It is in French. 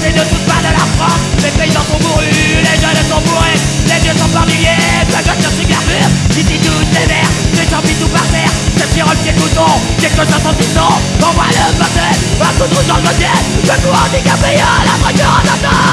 et de toutes parts de la France. Les paysans sont mourus, les jeunes sont bourrés, les vieux sont par milliers, la gosse sur ses garbures. Ici tout est vert, des champignons tout par terre. Cette sirop pied de mouton, quelque chose en saucisson. On voit le bordel, un coup de rouge dans le modèle. Le coup handicapé à la fracture en attente.